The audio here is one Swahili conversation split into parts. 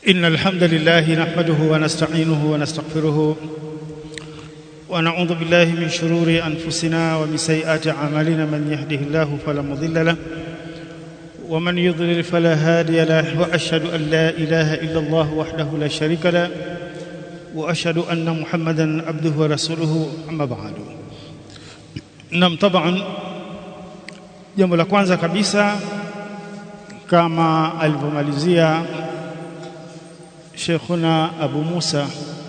إن الحمد لله نحمده ونستعينه ونستغفره ونعوذ بالله من شرور أنفسنا ومن سيئات أعمالنا. من يهده الله فلا مضل له ومن يضلل فلا هادي له، وأشهد أن لا إله إلا الله وحده لا شريك له، وأشهد أن محمدا عبده ورسوله. أما بعد، نعم طبعا jambo la kwanza kabisa kama alivyomalizia Sheikhuna Abu Musa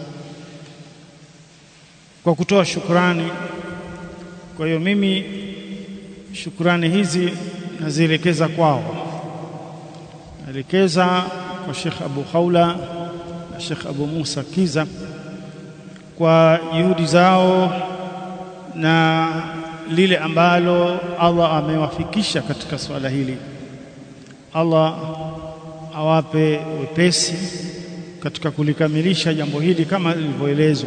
kwa kutoa shukrani. Kwa hiyo mimi shukrani hizi nazielekeza kwao, naelekeza kwa Sheikh Abu Khawla na Sheikh Abu Musa Kiza kwa juhudi zao na lile ambalo Allah amewafikisha katika swala hili. Allah awape wepesi katika kulikamilisha jambo hili kama lilivyoelezwa,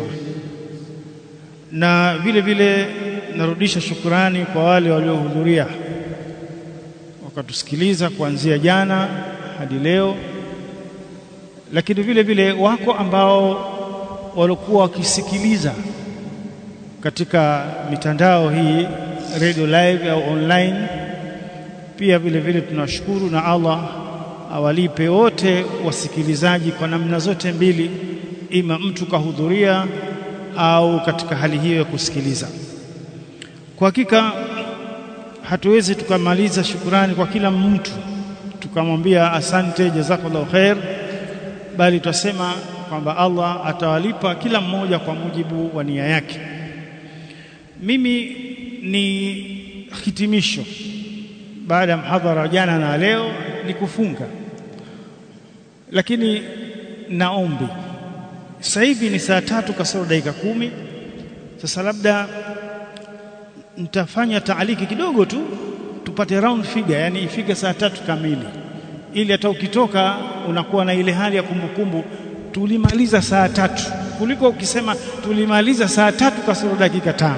na vile vile narudisha shukrani kwa wale waliohudhuria wakatusikiliza kuanzia jana hadi leo, lakini vile vile wako ambao walikuwa wakisikiliza katika mitandao hii radio live au online. Pia vile vile tunashukuru, na Allah awalipe wote wasikilizaji kwa namna zote mbili, ima mtu kahudhuria au katika hali hiyo ya kusikiliza. Kwa hakika hatuwezi tukamaliza shukrani kwa kila mtu tukamwambia asante jazakallahu khair, bali tutasema kwamba Allah atawalipa kila mmoja kwa mujibu wa nia yake. Mimi ni hitimisho baada ya mhadhara jana na leo ni kufunga, lakini naombi sasa hivi ni saa 3 kasoro dakika 10. Sasa labda nitafanya taaliki kidogo tu tupate round figure, yani ifike saa 3 kamili, ili hata ukitoka unakuwa na ile hali ya kumbukumbu tulimaliza saa 3, kuliko ukisema tulimaliza saa 3 kasoro dakika 5.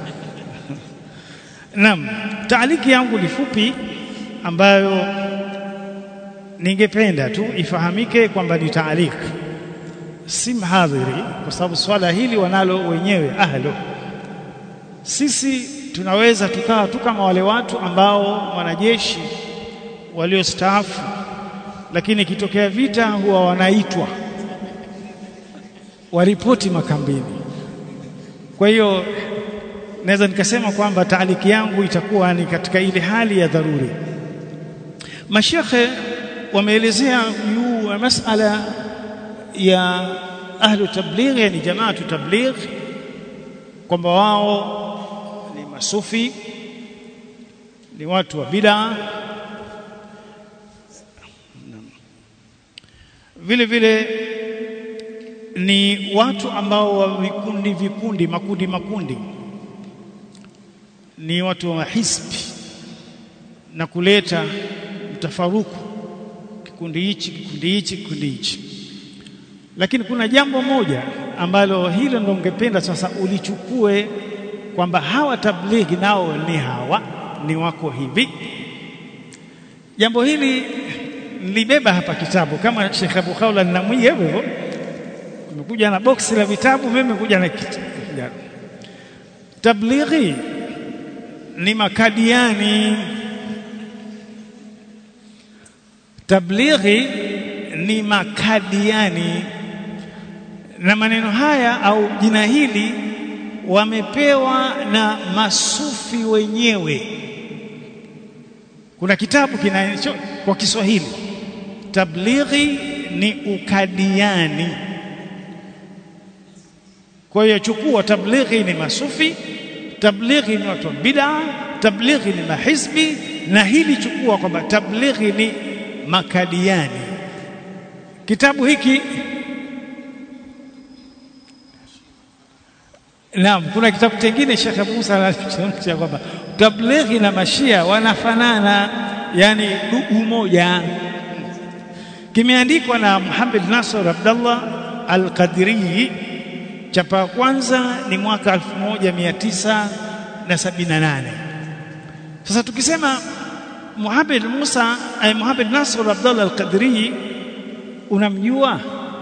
Naam, taaliki yangu ni fupi ambayo ningependa tu ifahamike kwamba ni taaliki, si mhadhiri, kwa sababu swala hili wanalo wenyewe ahlo. Sisi tunaweza tukawa tu kama wale watu ambao wanajeshi waliostaafu, lakini ikitokea vita huwa wanaitwa waripoti makambini. Kwa hiyo naweza nikasema kwamba taaliki yangu itakuwa ni katika ile hali ya dharuri. Mashekhe wameelezea juu ya masala ya ahlu tabligh, yani jamaatu tabligh, kwamba wao ni masufi, ni watu wa bid'a, vile vile ni watu ambao wa vikundi makundi, ni watu wa hisbi na kuleta mtafaruku, kikundi hichi. Lakini kuna jambo moja ambalo hilo ndo ngependa sasa ulichukue, kwamba hawa tablighi nao ni wako hivi. Jambo hili nilibeba hapa kitabu kama Sheikh Abu Khawla ninamwia hivyo, nimekuja na boksi la vitabu, mimi nimekuja na kitabu. Tablighi ni makadiani, tablighi ni makadiani, na maneno haya au jina hili wamepewa na masufi wenyewe. Kuna kitabu kinacho kwa Kiswahili, tablighi ni ukadiani. Kwa hiyo chukua, tablighi ni masufi, tablighi ni watu wa bid'a, tablighi ni mahizbi, na hili chukua kwamba tablighi ni makadiani. Kitabu hiki, naam, kuna kitabu kingine Sheikh Musa anasema kwamba tablighi na mashia wanafanana, yani ndugu moja. Kimeandikwa na Muhammad Nasr Abdullah Al-Qadiri, chapa kwanza ni mwaka 1978. Sasa tukisema Muhammad Nasr Abdullah Al-Qadiri unamjua?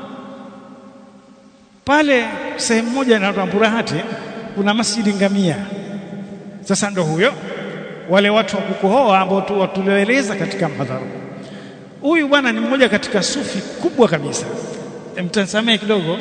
Pale sehemu moja na Burahati kuna Masjidi Ngamia. Sasa ndo huyo wale watu wa kukohoa ambao tulioeleza katika mhadhara. Huyu bwana ni mmoja katika sufi kubwa kabisa. Mtansamee kidogo.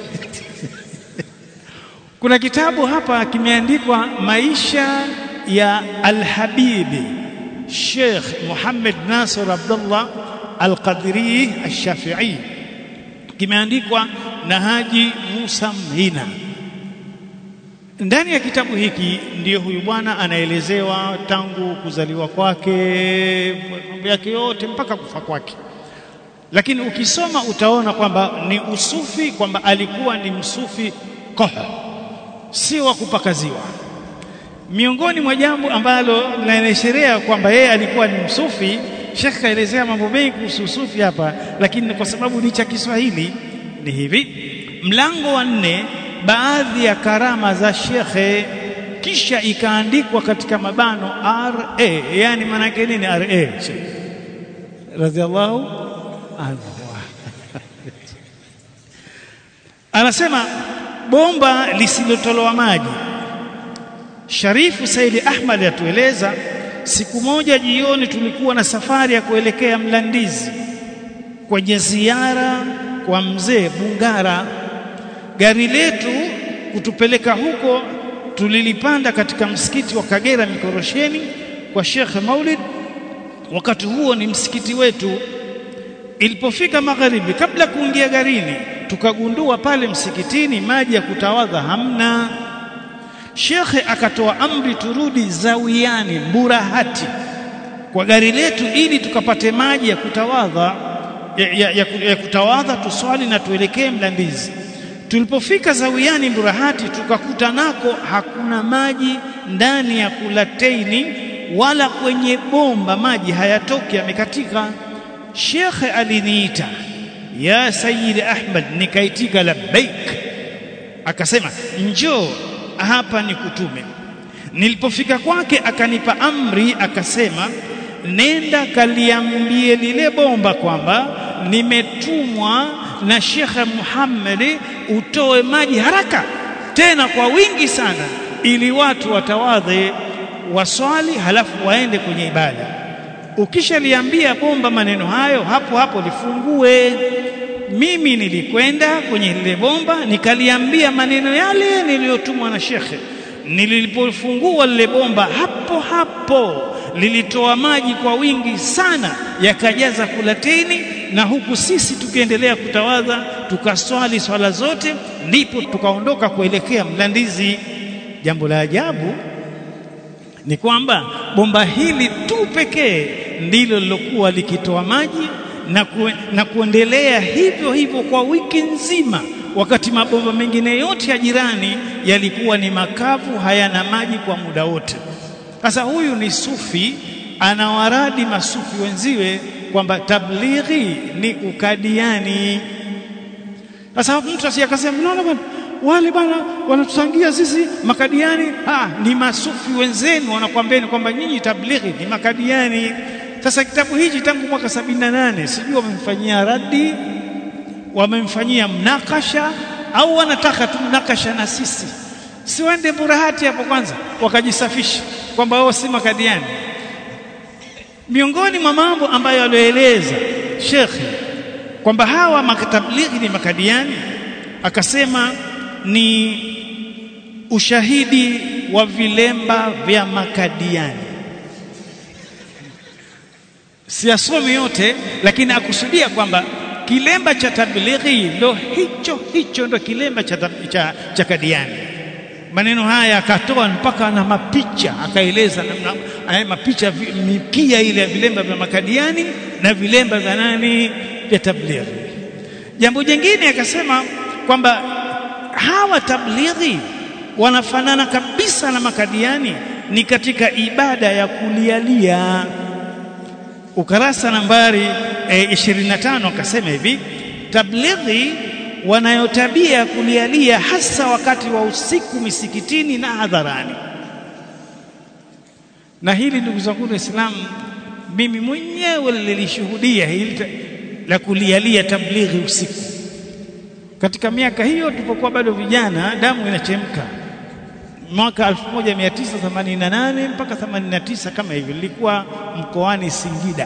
Kuna kitabu hapa kimeandikwa Maisha ya Al-Habibi Sheikh Muhammad Nasir Abdullah Al-Qadiri Al-Shafi'i, kimeandikwa na Haji Musa Mhina. Ndani ya kitabu hiki ndiyo huyu bwana anaelezewa tangu kuzaliwa kwake, mambo yake yote mpaka kufa kwake. Lakini ukisoma utaona kwamba ni usufi, kwamba alikuwa ni msufi koha, si wa kupakaziwa. Miongoni mwa jambo ambalo linaelezea kwamba yeye alikuwa ni msufi, Sheikh kaelezea mambo mengi kuhusu sufi hapa, lakini kwa sababu ni cha Kiswahili ni hivi. Mlango wa 4, baadhi ya karama za Sheikh, kisha ikaandikwa katika mabano RA. Yani maana yake nini RA? Radhiallahu anhu. Anasema bomba lisilotolewa maji. Sharifu Saidi Ahmad atueleza, siku moja jioni tulikuwa na safari ya kuelekea Mlandizi kwenye ziara kwa mzee Bungara. Gari letu kutupeleka huko tulilipanda katika msikiti wa Kagera Mikorosheni kwa Sheikh Maulid. Wakati huo ni msikiti wetu. Ilipofika magharibi, kabla kuingia garini, tukagundua pale msikitini maji ya kutawadha hamna. Shekhe akatoa amri turudi Zawiani Burahati kwa gari letu ili tukapate maji ya kutawadha ya kutawadha, tuswali na tuelekee Mlandizi. Tulipofika Zawiani Burahati tukakuta nako hakuna maji ndani ya kulateini wala kwenye bomba, maji hayatoki, yamekatika. Shekhe aliniita, ya Sayyid Ahmad, nikaitika labbaik. Akasema njoo hapa nikutume. Nilipofika kwake akanipa amri, akasema nenda kaliambie lile bomba kwamba nimetumwa na Sheikh Muhammad utoe maji haraka tena kwa wingi sana, ili watu watawadhe waswali halafu waende kwenye ibada. Ukishaliambia bomba maneno hayo, hapo hapo lifungue. Mimi nilikwenda kwenye lile bomba nikaliambia maneno yale niliyotumwa na shekhe. Nilipofungua lile bomba, hapo hapo lilitoa maji kwa wingi sana, yakajaza kulateni, na huku sisi tukiendelea kutawadha tukaswali swala zote, ndipo tukaondoka kuelekea Mlandizi. Jambo la ajabu ni kwamba bomba hili tu pekee ndilo lilokuwa likitoa maji na kuendelea hivyo hivyo kwa wiki nzima, wakati mabomba mengine yote ya jirani yalikuwa ni makavu, hayana maji kwa muda wote. Sasa huyu ni sufi, anawaradi masufi wenziwe kwamba tablighi ni ukadiani. Sasa mtu asiyakasema unaona bwana, wale bwana wanatusangia sisi makadiani. Ni masufi wenzenu wanakuambieni kwamba nyinyi tablighi ni makadiani. Sasa kitabu hichi tangu mwaka 78 sijui wamemfanyia radi, wamemfanyia mnakasha, au wanataka tu mnakasha na sisi. Si waende Burahati hapo kwanza wakajisafisha kwamba wao si makadiani. Miongoni mwa mambo ambayo alieleza shekhi kwamba hawa makatablighi ni makadiani, akasema ni ushahidi wa vilemba vya makadiani. Siyasomi yote, lakini akusudia kwamba kilemba cha tablighi ndo hicho ndo kilemba cha kadiani. Maneno haya akatoa mpaka na mapicha, akaeleza namna mapicha mikia ile ya vilemba vya makadiani na vilemba vya nani, vya tablighi. Jambo jingine akasema kwamba hawa tablighi wanafanana kabisa na makadiani ni katika ibada ya kulialia. Ukarasa nambari 25 akasema hivi, tablighi wanayo tabia kulialia hasa wakati wa usiku misikitini na hadharani. Na hili ndugu zangu Waislamu, mimi mwenyewe nilishuhudia hili, la kulialia tablighi usiku. Katika miaka hiyo tulipokuwa bado vijana, damu inachemka. Mwaka 1988 mpaka 89 kama hivi, nilikuwa mkoani Singida.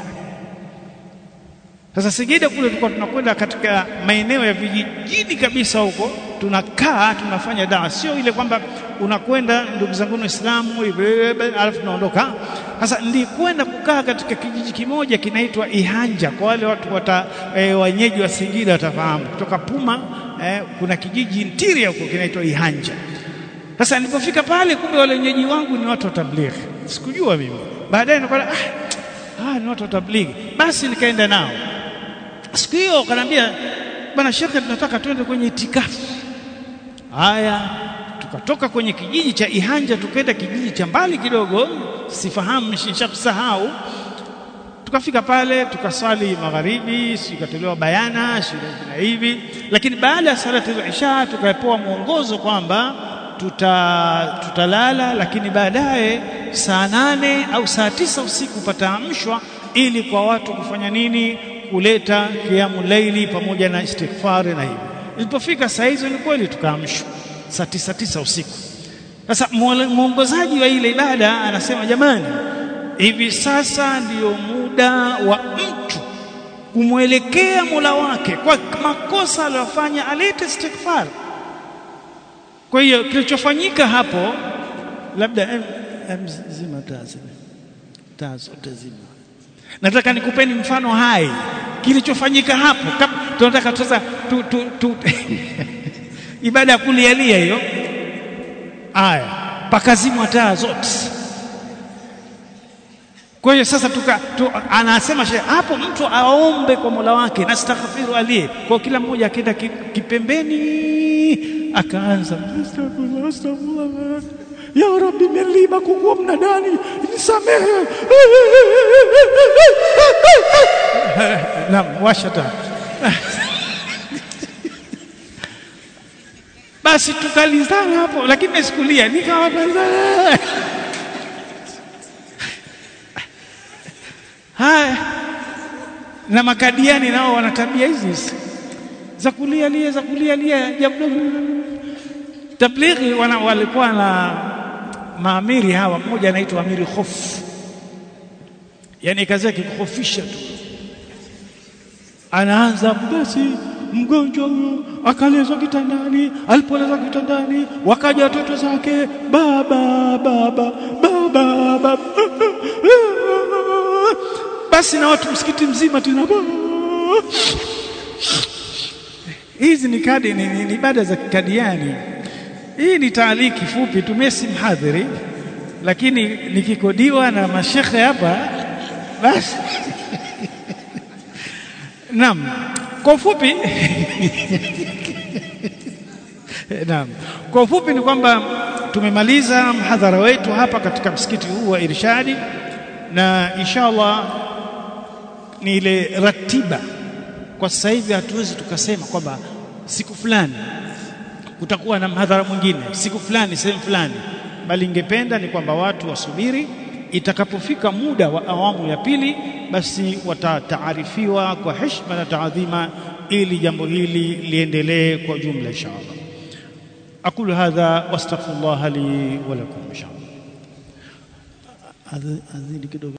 Sasa Singida kule tulikuwa tunakwenda katika maeneo ya vijijini kabisa huko, tunakaa tunafanya dawa, sio ile kwamba unakwenda ndugu zangu Waislamu alafu tunaondoka. Sasa nilikwenda kukaa katika kijiji kimoja kinaitwa Ihanja. Kwa wale watu wenyeji wa Singida watafahamu, kutoka Puma kuna kijiji interior huko kinaitwa Ihanja. Sasa nilipofika pale, kumbe wale wenyeji wangu ni watu wa tablighi, sikujua mimi. Baadaye nikaona ni watu wa tablighi, basi nikaenda nao. Siku hiyo akaniambia, bwana shekhe, tunataka twende kwenye itikafu. Haya, tukatoka kwenye kijiji cha Ihanja tukaenda kijiji cha mbali kidogo, sifahamu, nishakusahau. Tukafika pale tukaswali magharibi, sikatolewa bayana shida hivi, lakini baada ya salati ya Isha tukapewa mwongozo kwamba tutalala, lakini baadaye saa 8 au saa 9 usiku pataamshwa ili kwa watu kufanya nini, kuleta qiyamul laili pamoja na istighfar na hivi. Ilipofika saa hizo ni kweli tukaamshwa saa 9 usiku. Sasa mwongozaji wa ile ibada anasema, jamani, hivi sasa ndio muda wa mtu kumwelekea Mola wake kwa makosa aliyofanya, alete istighfar. Kwa hiyo kilichofanyika hapo, labda zima taa zote zima. Nataka nikupeni mfano hai kilichofanyika hapo. Tunataka sasa ibada ya kulialia hiyo. Haya, pakazimwa taa zote. Kwa hiyo sasa anasema hapo mtu aombe kwa Mola wake, nastaghfiru alie. Kwa kila mmoja akaenda kipembeni, akaanza astaghfirullah, ya Rabbi niliba kukuwa mnadani, nisamehe. Naam, washata. Basi tukalizana hapo, lakini sikulia, nikawa haya. Na makadiani nao wana tabia hizi za kulialia tablighi. Walikuwa na maamiri hawa, mmoja anaitwa Amiri Khof, yani kazi yake kukhofisha tu. Anaanza, basi mgonjwa huyo akalezwa kitandani, alipolezwa kitandani wakaja watoto zake, baba. Basi na watu msikiti mzima tena. Hizi ni ibada za kikadiani. Hii ni taaliki fupi, tumesi mhadhiri, lakini nikikodiwa na mashekhe hapa basi. Naam, kwa ufupi kwa ufupi ni kwamba tumemaliza mhadhara wetu hapa katika msikiti huu wa Irshadi, na inshallah ni ile ratiba. Kwa sasa hivi hatuwezi tukasema kwamba siku fulani kutakuwa na mhadhara mwingine, siku fulani sehemu fulani, bali ningependa ni kwamba watu wasubiri itakapofika muda wa awamu ya pili, basi watataarifiwa kwa heshima na taadhima, ili jambo hili liendelee kwa jumla inshallah. Aqulu hadha wastaghfirullah li wa lakum inshallah. Adhini kidogo.